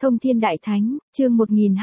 Thông Thiên Đại Thánh, chương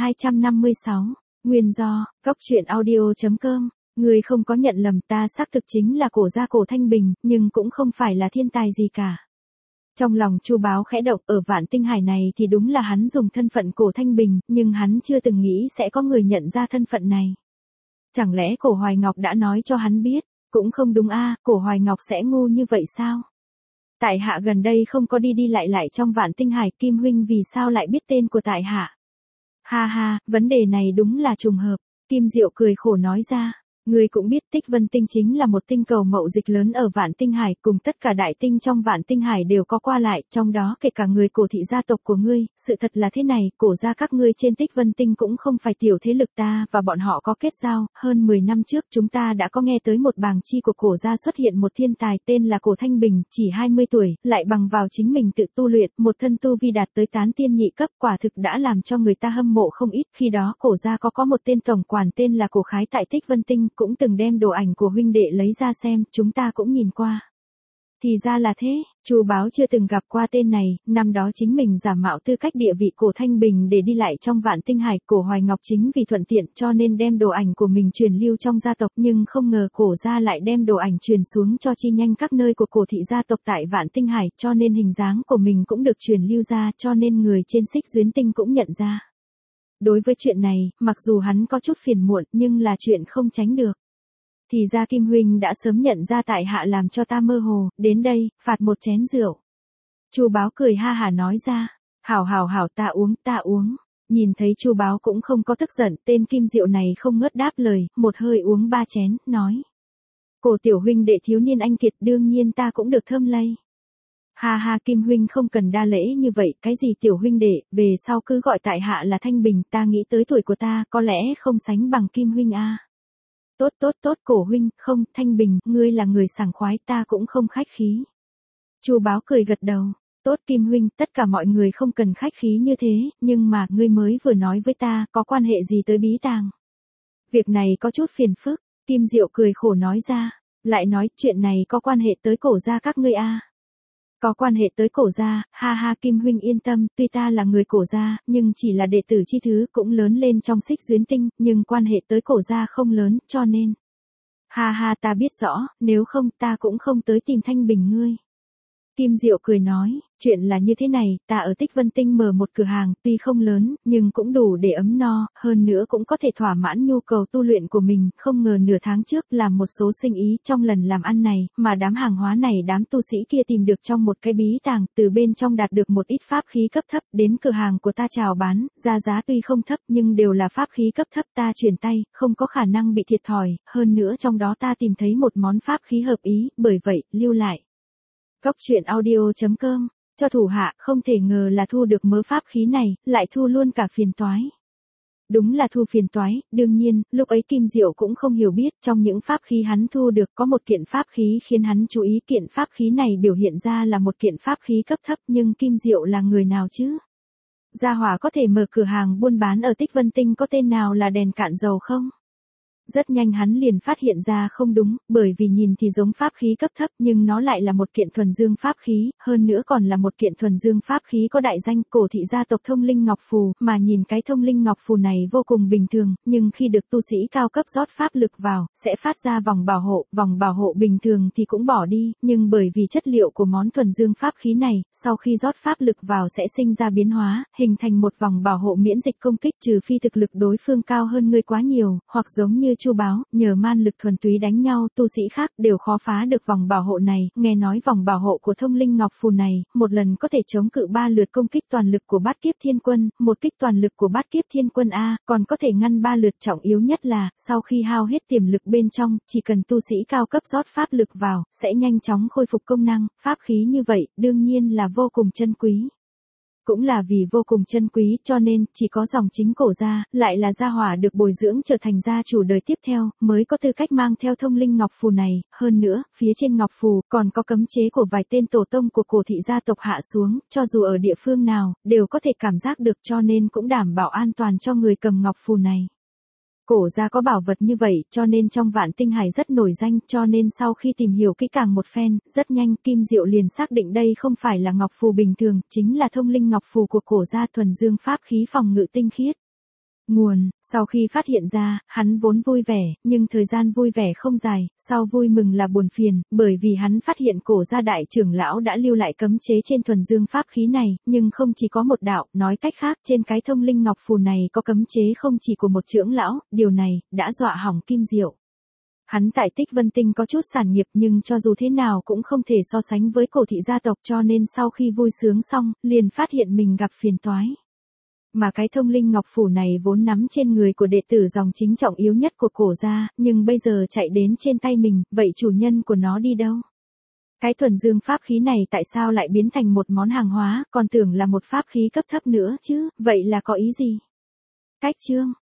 1256, Nguyên do, Góc truyện audio.com, người không có nhận lầm, ta xác thực chính là Cổ gia Cổ Thanh Bình, nhưng cũng không phải là thiên tài gì cả. Trong lòng Chu Báo khẽ động, ở Vạn Tinh Hải này thì đúng là hắn dùng thân phận Cổ Thanh Bình, nhưng hắn chưa từng nghĩ sẽ có người nhận ra thân phận này. Chẳng lẽ Cổ Hoài Ngọc đã nói cho hắn biết? Cũng không đúng a, Cổ Hoài Ngọc sẽ ngu như vậy sao? Tại hạ gần đây không có đi đi lại trong Vạn Tinh Hải, Kim huynh vì sao lại biết tên của tại hạ? Ha ha, vấn đề này đúng là trùng hợp, Kim Diệu cười khổ nói ra. Ngươi cũng biết Tích Vân Tinh chính là một tinh cầu mậu dịch lớn ở Vạn Tinh Hải, cùng tất cả đại tinh trong Vạn Tinh Hải đều có qua lại, trong đó kể cả người Cổ thị gia tộc của ngươi. Sự thật là thế này, Cổ gia các ngươi trên Tích Vân Tinh cũng không phải tiểu thế lực, ta và bọn họ có kết giao. Hơn 10 năm trước chúng ta đã có nghe tới một bàng chi của Cổ gia xuất hiện một thiên tài tên là Cổ Thanh Bình, chỉ 20 tuổi, lại bằng vào chính mình tự tu luyện, một thân tu vi đạt tới tán tiên nhị cấp, quả thực đã làm cho người ta hâm mộ không ít. Khi đó Cổ gia có một tên tổng quản tên là Cổ Khái tại Tích Vân Tinh, cũng từng đem đồ ảnh của huynh đệ lấy ra xem, chúng ta cũng nhìn qua. Thì ra là thế, Chu Báo chưa từng gặp qua tên này, năm đó chính mình giả mạo tư cách địa vị Cổ Thanh Bình để đi lại trong Vạn Tinh Hải. Cổ Hoài Ngọc chính vì thuận tiện cho nên đem đồ ảnh của mình truyền lưu trong gia tộc, nhưng không ngờ Cổ gia lại đem đồ ảnh truyền xuống cho chi nhanh các nơi của Cổ thị gia tộc tại Vạn Tinh Hải, cho nên hình dáng của mình cũng được truyền lưu ra, cho nên người trên Xích Duyến Tinh cũng nhận ra. Đối với chuyện này, mặc dù hắn có chút phiền muộn, nhưng là chuyện không tránh được. Thì ra Kim huynh đã sớm nhận ra tại hạ làm cho ta mơ hồ, đến đây, phạt một chén rượu. Chu Báo cười ha hả nói ra, hảo ta uống. Nhìn thấy Chu Báo cũng không có tức giận, tên Kim Diệu này không ngớt đáp lời, một hơi uống 3 chén, nói. Cổ tiểu huynh đệ thiếu niên anh kiệt, đương nhiên ta cũng được thơm lây. Ha ha, Kim huynh không cần đa lễ như vậy, cái gì tiểu huynh đệ, về sau cứ gọi tại hạ là Thanh Bình, ta nghĩ tới tuổi của ta, có lẽ không sánh bằng Kim huynh a. Tốt, Cổ huynh, không, Thanh Bình, ngươi là người sảng khoái, ta cũng không khách khí. Chu Báo cười gật đầu, tốt Kim huynh, tất cả mọi người không cần khách khí như thế, nhưng mà, ngươi mới vừa nói với ta, có quan hệ gì tới bí tàng? Việc này có chút phiền phức, Kim Diệu cười khổ nói ra, lại nói, chuyện này có quan hệ tới Cổ gia các ngươi a. Có quan hệ tới Cổ gia, ha ha, Kim huynh yên tâm, tuy ta là người Cổ gia, nhưng chỉ là đệ tử chi thứ, cũng lớn lên trong Xích Duyến Tinh, nhưng quan hệ tới Cổ gia không lớn, cho nên. Ha ha, ta biết rõ, nếu không ta cũng không tới tìm Thanh Bình ngươi. Kim Diệu cười nói, chuyện là như thế này, ta ở Tích Vân Tinh mở một cửa hàng, tuy không lớn, nhưng cũng đủ để ấm no, hơn nữa cũng có thể thỏa mãn nhu cầu tu luyện của mình, không ngờ nửa tháng trước làm một số sinh ý trong lần làm ăn này, mà đám hàng hóa này đám tu sĩ kia tìm được trong một cái bí tàng, từ bên trong đạt được một ít pháp khí cấp thấp, đến cửa hàng của ta chào bán, ra giá tuy không thấp nhưng đều là pháp khí cấp thấp, ta chuyển tay, không có khả năng bị thiệt thòi, hơn nữa trong đó ta tìm thấy một món pháp khí hợp ý, bởi vậy, lưu lại. Góc truyện audio.com, cho thủ hạ, không thể ngờ là thu được mớ pháp khí này, lại thu luôn cả phiền toái. Đúng là thu phiền toái, đương nhiên, lúc ấy Kim Diệu cũng không hiểu biết, trong những pháp khí hắn thu được có một kiện pháp khí khiến hắn chú ý, kiện pháp khí này biểu hiện ra là một kiện pháp khí cấp thấp, nhưng Kim Diệu là người nào chứ? Gia hỏa có thể mở cửa hàng buôn bán ở Tích Vân Tinh có tên nào là đèn cạn dầu không? Rất nhanh hắn liền phát hiện ra không đúng, bởi vì nhìn thì giống pháp khí cấp thấp nhưng nó lại là một kiện thuần dương pháp khí, hơn nữa còn là một kiện thuần dương pháp khí có đại danh Cổ thị gia tộc Thông Linh Ngọc Phù, mà nhìn cái Thông Linh Ngọc Phù này vô cùng bình thường, nhưng khi được tu sĩ cao cấp rót pháp lực vào, sẽ phát ra vòng bảo hộ bình thường thì cũng bỏ đi, nhưng bởi vì chất liệu của món thuần dương pháp khí này, sau khi rót pháp lực vào sẽ sinh ra biến hóa, hình thành một vòng bảo hộ miễn dịch công kích, trừ phi thực lực đối phương cao hơn ngươi quá nhiều, hoặc giống như Chu Báo, nhờ man lực thuần túy đánh nhau, tu sĩ khác đều khó phá được vòng bảo hộ này, nghe nói vòng bảo hộ của Thông Linh Ngọc Phù này, một lần có thể chống cự 3 lượt công kích toàn lực của Bát Kiếp Thiên Quân, một kích toàn lực của Bát Kiếp Thiên Quân A, còn có thể ngăn 3 lượt, trọng yếu nhất là, sau khi hao hết tiềm lực bên trong, chỉ cần tu sĩ cao cấp rót pháp lực vào, sẽ nhanh chóng khôi phục công năng, pháp khí như vậy, đương nhiên là vô cùng chân quý. Cũng là vì vô cùng chân quý cho nên chỉ có dòng chính Cổ gia, lại là gia hỏa được bồi dưỡng trở thành gia chủ đời tiếp theo, mới có tư cách mang theo Thông Linh Ngọc Phù này, hơn nữa, phía trên Ngọc Phù còn có cấm chế của vài tên tổ tông của Cổ thị gia tộc hạ xuống, cho dù ở địa phương nào, đều có thể cảm giác được cho nên cũng đảm bảo an toàn cho người cầm Ngọc Phù này. Cổ gia có bảo vật như vậy, cho nên trong Vạn Tinh Hải rất nổi danh, cho nên sau khi tìm hiểu kỹ càng một phen, rất nhanh Kim Diệu liền xác định đây không phải là ngọc phù bình thường, chính là thông linh ngọc phù của cổ gia thuần dương pháp khí phòng ngự tinh khiết. Nguồn, sau khi phát hiện ra, hắn vốn vui vẻ, nhưng thời gian vui vẻ không dài, sau vui mừng là buồn phiền, bởi vì hắn phát hiện cổ gia đại trưởng lão đã lưu lại cấm chế trên thuần dương pháp khí này, nhưng không chỉ có một đạo, nói cách khác, trên cái thông linh ngọc phù này có cấm chế không chỉ của một trưởng lão, điều này, đã dọa hỏng Kim Diệu. Hắn tại Tích Vân Tinh có chút sản nghiệp nhưng cho dù thế nào cũng không thể so sánh với cổ thị gia tộc cho nên sau khi vui sướng xong, liền phát hiện mình gặp phiền toái. Mà cái thông linh ngọc phù này vốn nắm trên người của đệ tử dòng chính trọng yếu nhất của cổ gia, nhưng bây giờ chạy đến trên tay mình, vậy chủ nhân của nó đi đâu? Cái thuần dương pháp khí này tại sao lại biến thành một món hàng hóa, còn tưởng là một pháp khí cấp thấp nữa chứ, vậy là có ý gì? Cách chương